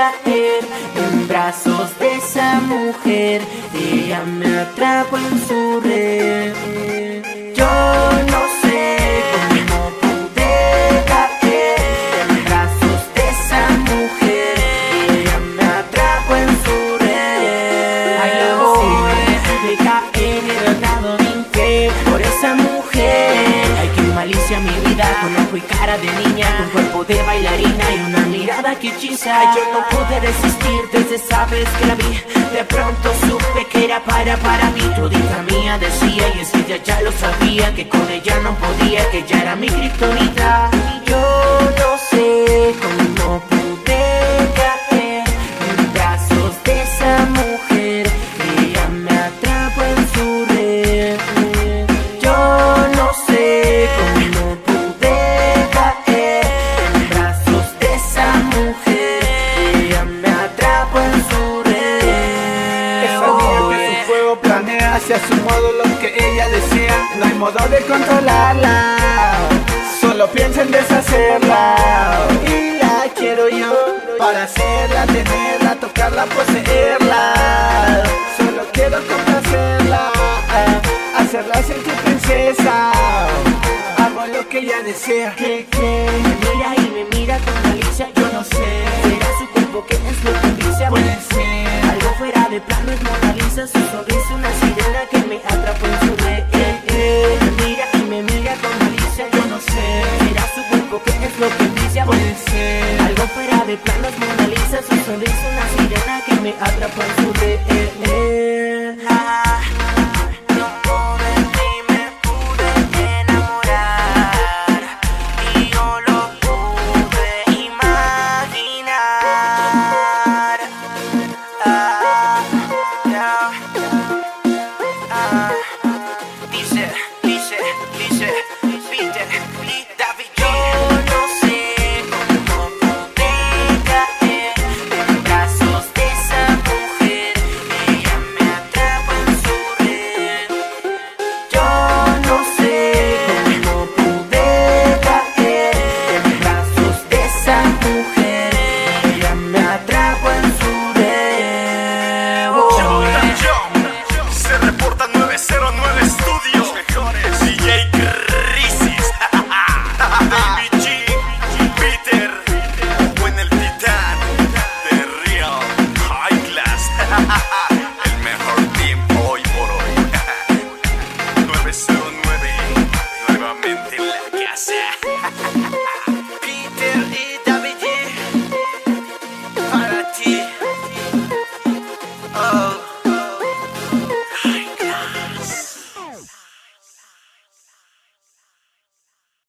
caer en brazos de esa mujer. Ella me atrapó en su red. Yo no sé cómo pude caer en brazos de esa mujer. Ella me atrapó en su red. Ay, no sé, de caer en el lado de infiel por esa mujer. Ay, qué malicia mi vida, con ojo y cara de niña, con cuerpo de bailarina y una mirada que hechiza. Ay, yo no pude resistir desde esa vez que la vi. De pronto supe que era para mí. Todita mía decía, y es que ella ya lo sabía, que con ella no podía, que ella era mi kriptonita. Y yo no sé cómo pude caer en brazos de esa mujer. Ella me atrapó en su red. Yo no sé cómo pude caer en brazos de esa mujer. Ella me atrapó en su red. Esa niña que su juego planea, hacia su modo lo que ella desea. No hay modo de controlarla, solo piensa en deshacerla. Y la quiero yo para hacerla, tenerla, tocarla, poseerla. Solo quiero complacerla, hacerla sentir princesa. Hago lo que ella desea. Que me mira y me mira con malicia. Yo no sé, será su cuerpo que es lo que dice. Puede ser algo fuera de plano, es Mona Lisa. Su sonrisa, una sirena que me atrapó en su red. Me mira y me mira con malicia. Yo no sé, será su cuerpo que es lo que dice. puede ser algo fuera de plano, es Mona Lisa. Su sonrisa, una sirena que me atrapó en su red.